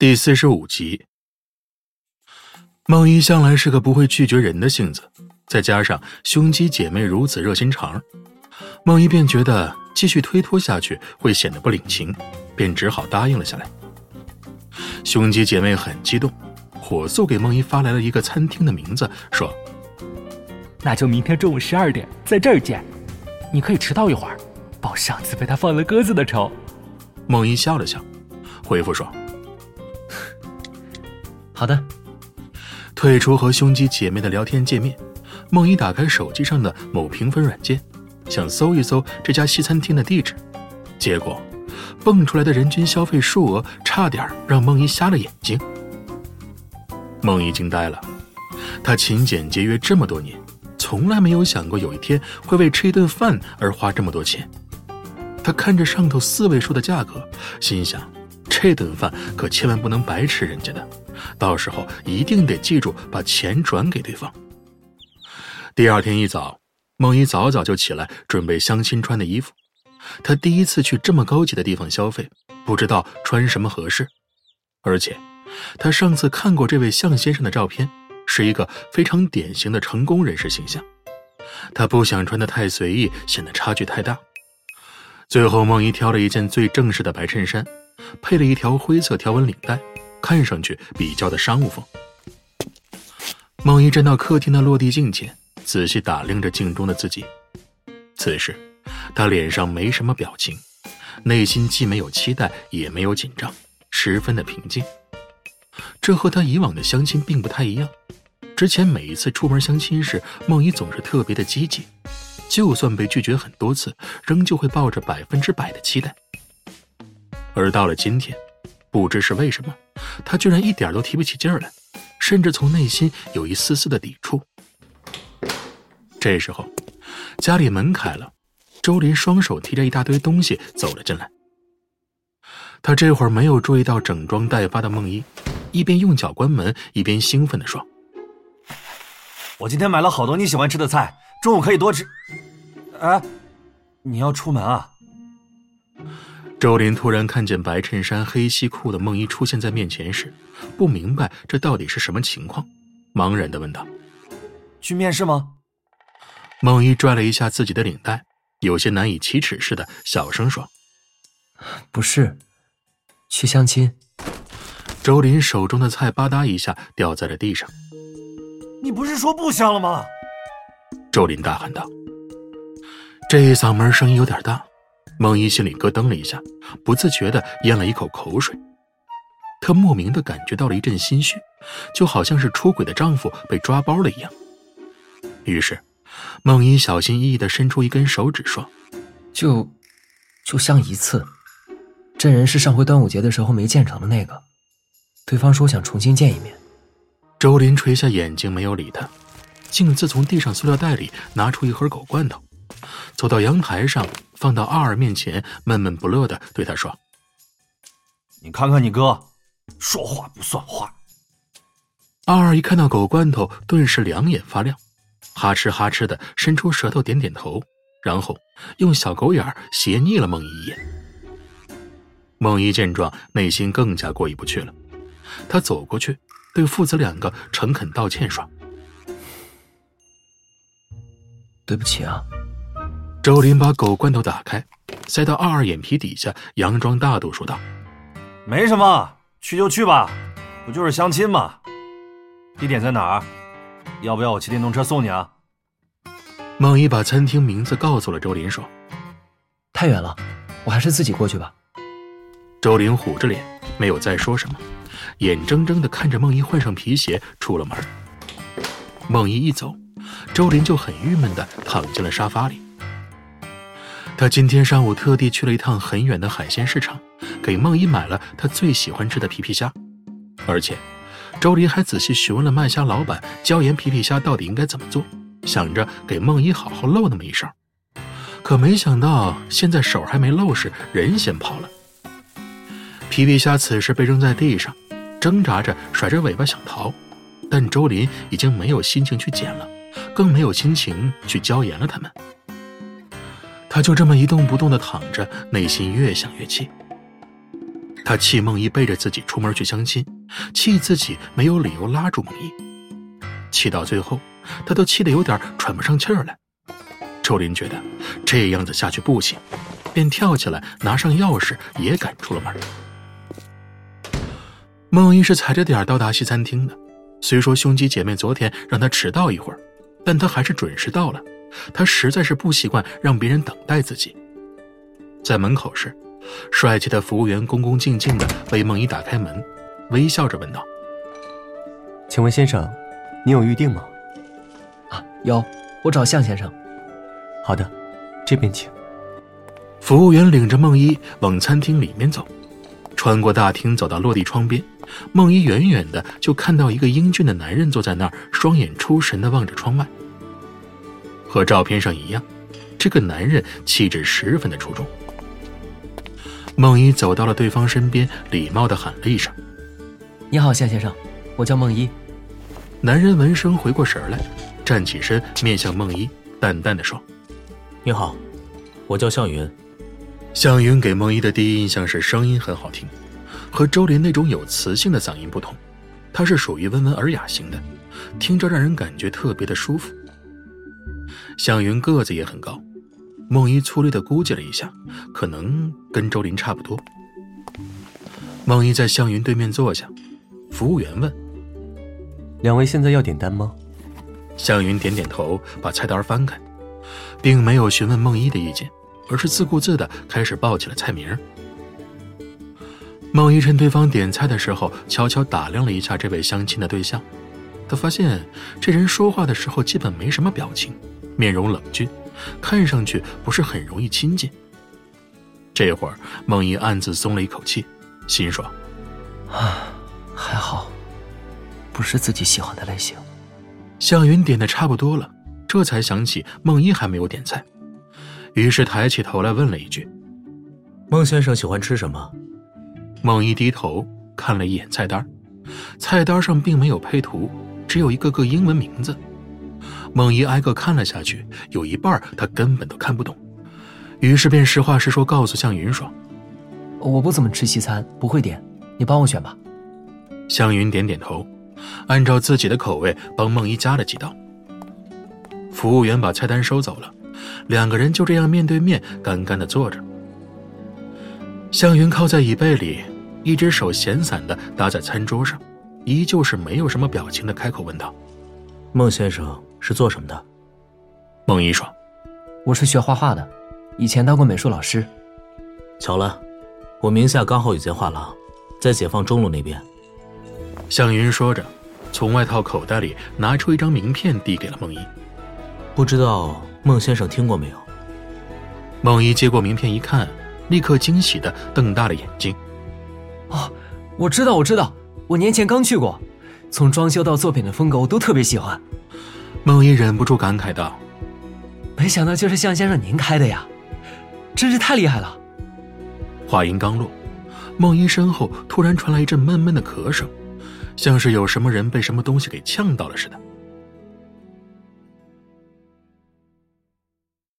第45集。梦一向来是个不会拒绝人的性子，再加上胸肌姐妹如此热心肠，梦一便觉得继续推脱下去会显得不领情，便只好答应了下来。胸肌姐妹很激动，火速给梦一发来了一个餐厅的名字，说那就明天中午12点在这儿见，你可以迟到一会儿，报上次被他放了鸽子的仇。 梦一笑了笑，回复说好的。 退出和胸肌姐妹的聊天界面，梦一打开手机上的某评分软件，想搜一搜这家西餐厅的地址，结果蹦出来的人均消费数额差点让梦一瞎了眼睛。梦一惊呆了，他勤俭节约这么多年，从来没有想过有一天会为吃一顿饭而花这么多钱。他看着上头4位数的价格，心想这顿饭可千万不能白吃人家的，到时候一定得记住把钱转给对方。第二天一早，梦一早早就起来准备相亲穿的衣服。他第一次去这么高级的地方消费，不知道穿什么合适。而且他上次看过这位向先生的照片，是一个非常典型的成功人士形象。他不想穿得太随意，显得差距太大。最后梦一挑了一件最正式的白衬衫，配了一条灰色条纹领带，看上去比较的商务风。梦一站到客厅的落地镜前，仔细打量着镜中的自己。此时他脸上没什么表情，内心既没有期待也没有紧张，十分的平静。这和他以往的相亲并不太一样。之前每一次出门相亲时，梦一总是特别的积极，就算被拒绝很多次，仍旧会抱着100%的期待。而到了今天，不知是为什么，他居然一点都提不起劲儿来，甚至从内心有一丝丝的抵触。这时候家里门开了，周林双手提着一大堆东西走了进来。他这会儿没有注意到整装待发的梦一，一边用脚关门一边兴奋地说， 我今天买了好多你喜欢吃的菜，中午可以多吃。哎，你要出门啊？ 周林突然看见白衬衫黑西裤的梦一出现在面前时，不明白这到底是什么情况，茫然地问道， 去面试吗？ 梦一拽了一下自己的领带，有些难以启齿似的小声说， 不是，去相亲。 周林手中的菜吧嗒一下掉在了地上。 你不是说不香了吗？ 周林大喊道。这一嗓门声音有点大，梦一心里咯噔了一下，不自觉地咽了一口口水。她莫名地感觉到了一阵心虚，就好像是出轨的丈夫被抓包了一样。于是梦一小心翼翼地伸出一根手指说， 就像一次，真人是上回端午节的时候没见成的那个，对方说想重新见一面。 周林垂下眼睛没有理他，径自从地上塑料袋里拿出一盒狗罐头，走到阳台上放到22面前，闷闷不乐地对他说， 你看看你哥，说话不算话。 22一看到狗罐头顿时两眼发亮，哈哧哈哧地伸出舌头点点头，然后用小狗眼斜睨了梦一一眼。梦一见状内心更加过意不去了，他走过去对父子2个诚恳道歉说， 对不起啊。 周林把狗罐头打开，塞到22眼皮底下，佯装大度说道， 没什么，去就去吧，不就是相亲吗？地点在哪儿？要不要我骑电动车送你啊？ 梦一把餐厅名字告诉了周林说， 太远了，我还是自己过去吧。 周林虎着脸没有再说什么，眼睁睁地看着梦一换上皮鞋出了门。梦一一走，周林就很郁闷地躺进了沙发里。他今天上午特地去了一趟很远的海鲜市场，给梦一买了他最喜欢吃的皮皮虾，而且周林还仔细询问了卖虾老板椒盐皮皮虾到底应该怎么做，想着给梦一好好露那么一手。可没想到现在手还没露时，人先跑了。皮皮虾此时被扔在地上，挣扎着甩着尾巴想逃，但周林已经没有心情去捡了，更没有心情去椒盐了它们。他就这么一动不动地躺着，内心越想越气。 他气梦一背着自己出门去相亲，气自己没有理由拉住梦一，气到最后他都气得有点喘不上气儿来。周林觉得这样子下去不行，便跳起来拿上钥匙也赶出了门。梦一是踩着点到达西餐厅的，虽说胸肌姐妹昨天让他迟到一会儿，但他还是准时到了。他实在是不习惯让别人等待自己。在门口时，帅气的服务员恭恭敬敬地为梦一打开门，微笑着问道： 请问先生，你有预定吗？ 有，我找向先生。 好的，这边请。 服务员领着梦一往餐厅里面走，穿过大厅走到落地窗边，梦一远远的就看到一个英俊的男人坐在那儿，双眼出神地望着窗外。和照片上一样，这个男人气质十分的出众。梦一走到了对方身边，礼貌地喊了一声： 你好，向先生，我叫梦一。 男人闻声回过神来，站起身面向梦一，淡淡地说： 你好，我叫向云。 向云给梦一的第一印象是声音很好听，和周林那种有磁性的嗓音不同，他是属于温文尔雅型的，听着让人感觉特别的舒服。向云个子也很高，梦一粗略地估计了一下，可能跟周林差不多。梦一在向云对面坐下，服务员问： 两位现在要点单吗？ 向云点点头，把菜单翻开，并没有询问梦一的意见，而是自顾自地开始报起了菜名。梦一趁对方点菜的时候，悄悄打量了一下这位相亲的对象。他发现这人说话的时候基本没什么表情，面容冷峻，看上去不是很容易亲近。这会儿梦一暗自松了一口气，心说： 还好，不是自己喜欢的类型。 向云点的差不多了，这才想起梦一还没有点菜，于是抬起头来问了一句： 孟先生喜欢吃什么？ 梦一低头看了一眼菜单，菜单上并没有配图，只有一个个英文名字。梦一挨个看了下去，有一半他根本都看不懂，于是便实话实说告诉向云说： 我不怎么吃西餐，不会点，你帮我选吧。 向云点点头，按照自己的口味帮梦一加了几道。服务员把菜单收走了，两个人就这样面对面干干地坐着。向云靠在椅背里，一只手闲散地搭在餐桌上，依旧是没有什么表情地开口问道： 孟先生是做什么的？ 梦一说： 我是学画画的，以前当过美术老师。 巧了，我名下刚好有间画廊，在解放中路那边。 向云说着，从外套口袋里拿出一张名片递给了梦一。 不知道孟先生听过没有？ 梦一接过名片一看，立刻惊喜地瞪大了眼睛。 我知道，我年前刚去过，从装修到作品的风格我都特别喜欢。 梦一忍不住感慨道： 没想到就是向先生您开的呀，真是太厉害了。 话音刚落，梦一身后突然传来一阵闷闷的咳声，像是有什么人被什么东西给呛到了似的。